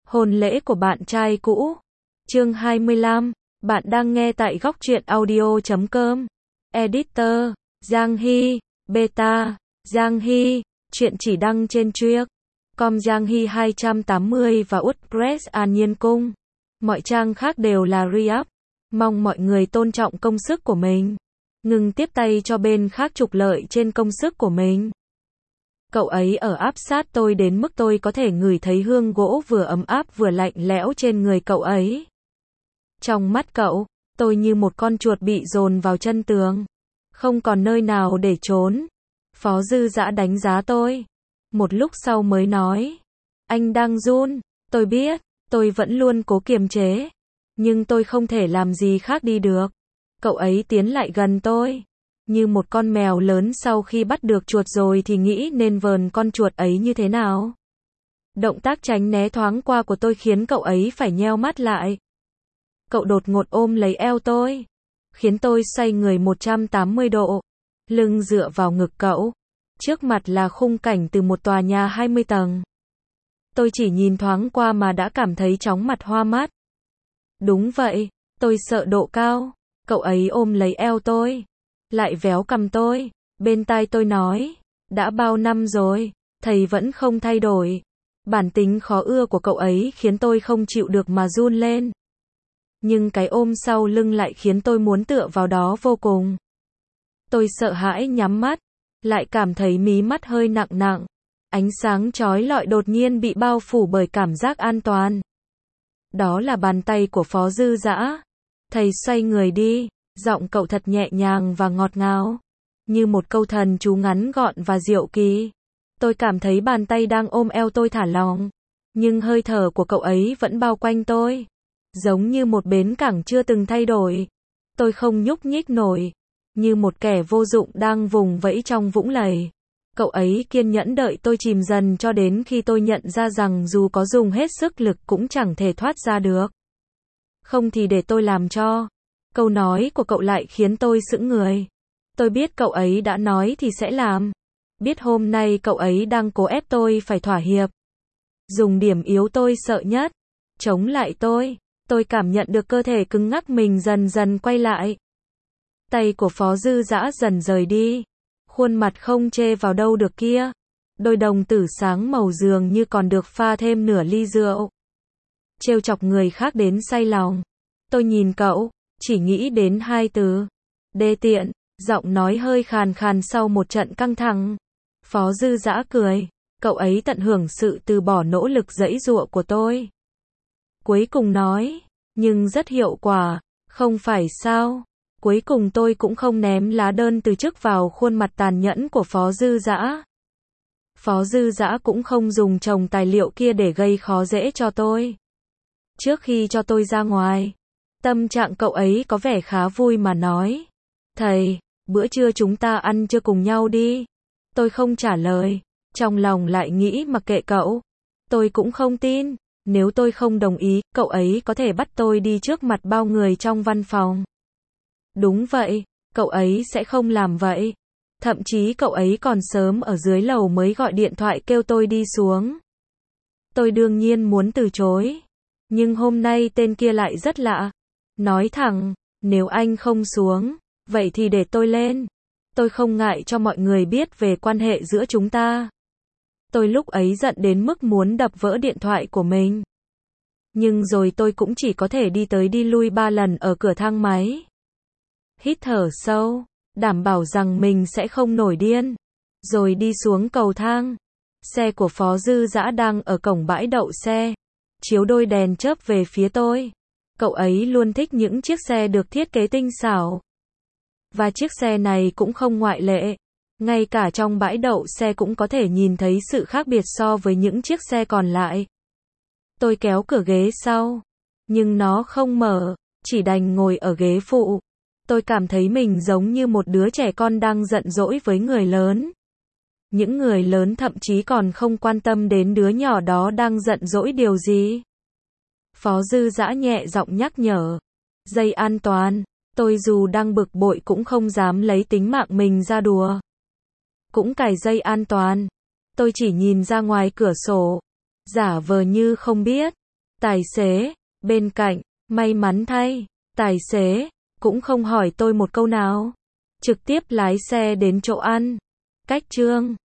Hôn lễ của bạn trai cũ. Chương 25. Bạn đang nghe tại góc truyện audio.com. Editor: Giang Hy. Beta: Giang Hy. Chuyện chỉ đăng trên Triếc.com Giang Hy 280 và WordPress An Nhiên Cung. Mọi trang khác đều là re-up. Mong mọi người tôn trọng công sức của mình. Ngừng tiếp tay cho bên khác trục lợi trên công sức của mình. Cậu ấy ở áp sát tôi đến mức tôi có thể ngửi thấy hương gỗ vừa ấm áp vừa lạnh lẽo trên người cậu ấy. Trong mắt cậu, tôi như một con chuột bị dồn vào chân tường. Không còn nơi nào để trốn. Phó Dư Dã đánh giá tôi. Một lúc sau mới nói. Anh đang run. Tôi biết, tôi vẫn luôn cố kiềm chế. Nhưng tôi không thể làm gì khác đi được. Cậu ấy tiến lại gần tôi. Như một con mèo lớn sau khi bắt được chuột rồi thì nghĩ nên vờn con chuột ấy như thế nào. Động tác tránh né thoáng qua của tôi khiến cậu ấy phải nheo mắt lại. Cậu đột ngột ôm lấy eo tôi, khiến tôi xoay người 180 độ, lưng dựa vào ngực cậu. Trước mặt là khung cảnh từ một tòa nhà 20 tầng. Tôi chỉ nhìn thoáng qua mà đã cảm thấy chóng mặt hoa mắt. Đúng vậy, tôi sợ độ cao. Cậu ấy ôm lấy eo tôi, lại véo cằm tôi. Bên tai tôi nói, đã bao năm rồi, thầy vẫn không thay đổi. Bản tính khó ưa của cậu ấy khiến tôi không chịu được mà run lên. Nhưng cái ôm sau lưng lại khiến tôi muốn tựa vào đó vô cùng. Tôi sợ hãi nhắm mắt, lại cảm thấy mí mắt hơi nặng nặng. Ánh sáng chói lọi đột nhiên bị bao phủ bởi cảm giác an toàn. Đó là bàn tay của Phó Dư Dã. Thầy xoay người đi, giọng cậu thật nhẹ nhàng và ngọt ngào, như một câu thần chú ngắn gọn và diệu kỳ. Tôi cảm thấy bàn tay đang ôm eo tôi thả lỏng, nhưng hơi thở của cậu ấy vẫn bao quanh tôi, giống như một bến cảng chưa từng thay đổi. Tôi không nhúc nhích nổi, như một kẻ vô dụng đang vùng vẫy trong vũng lầy. Cậu ấy kiên nhẫn đợi tôi chìm dần cho đến khi tôi nhận ra rằng dù có dùng hết sức lực cũng chẳng thể thoát ra được. Không thì để tôi làm cho. Câu nói của cậu lại khiến tôi sững người. Tôi biết cậu ấy đã nói thì sẽ làm. Biết hôm nay cậu ấy đang cố ép tôi phải thỏa hiệp. Dùng điểm yếu tôi sợ nhất. Chống lại tôi. Tôi cảm nhận được cơ thể cứng ngắc mình dần dần quay lại. Tay của Phó Dư Dã dần rời đi. Khuôn mặt không chê vào đâu được kia. Đôi đồng tử sáng màu dường như còn được pha thêm nửa ly rượu. Trêu chọc người khác đến say lòng. Tôi nhìn cậu, chỉ nghĩ đến hai từ. Đê tiện, giọng nói hơi khàn khàn sau một trận căng thẳng. Phó Dư Dã cười. Cậu ấy tận hưởng sự từ bỏ nỗ lực giãy giụa của tôi. Cuối cùng nói, nhưng rất hiệu quả, không phải sao? Cuối cùng tôi cũng không ném lá đơn từ chức vào khuôn mặt tàn nhẫn của Phó Dư Dã. Phó Dư Dã cũng không dùng chồng tài liệu kia để gây khó dễ cho tôi. Trước khi cho tôi ra ngoài, tâm trạng cậu ấy có vẻ khá vui mà nói. Thầy, bữa trưa chúng ta ăn trưa cùng nhau đi. Tôi không trả lời, trong lòng lại nghĩ mặc kệ cậu. Tôi cũng không tin, nếu tôi không đồng ý, cậu ấy có thể bắt tôi đi trước mặt bao người trong văn phòng. Đúng vậy, cậu ấy sẽ không làm vậy. Thậm chí cậu ấy còn sớm ở dưới lầu mới gọi điện thoại kêu tôi đi xuống. Tôi đương nhiên muốn từ chối. Nhưng hôm nay tên kia lại rất lạ. Nói thẳng, nếu anh không xuống, vậy thì để tôi lên. Tôi không ngại cho mọi người biết về quan hệ giữa chúng ta. Tôi lúc ấy giận đến mức muốn đập vỡ điện thoại của mình. Nhưng rồi tôi cũng chỉ có thể đi tới đi lui 3 lần ở cửa thang máy. Hít thở sâu, đảm bảo rằng mình sẽ không nổi điên. Rồi đi xuống cầu thang. Xe của Phó Dư Dã đang ở cổng bãi đậu xe. Chiếu đôi đèn chớp về phía tôi. Cậu ấy luôn thích những chiếc xe được thiết kế tinh xảo. Và chiếc xe này cũng không ngoại lệ. Ngay cả trong bãi đậu xe cũng có thể nhìn thấy sự khác biệt so với những chiếc xe còn lại. Tôi kéo cửa ghế sau. Nhưng nó không mở, chỉ đành ngồi ở ghế phụ. Tôi cảm thấy mình giống như một đứa trẻ con đang giận dỗi với người lớn. Những người lớn thậm chí còn không quan tâm đến đứa nhỏ đó đang giận dỗi điều gì. Phó Dư Dã nhẹ giọng nhắc nhở. Dây an toàn. Tôi dù đang bực bội cũng không dám lấy tính mạng mình ra đùa. Cũng cài dây an toàn. Tôi chỉ nhìn ra ngoài cửa sổ. Giả vờ như không biết. Tài xế, bên cạnh, may mắn thay, tài xế, cũng không hỏi tôi một câu nào. Trực tiếp lái xe đến chỗ ăn. Cách Trương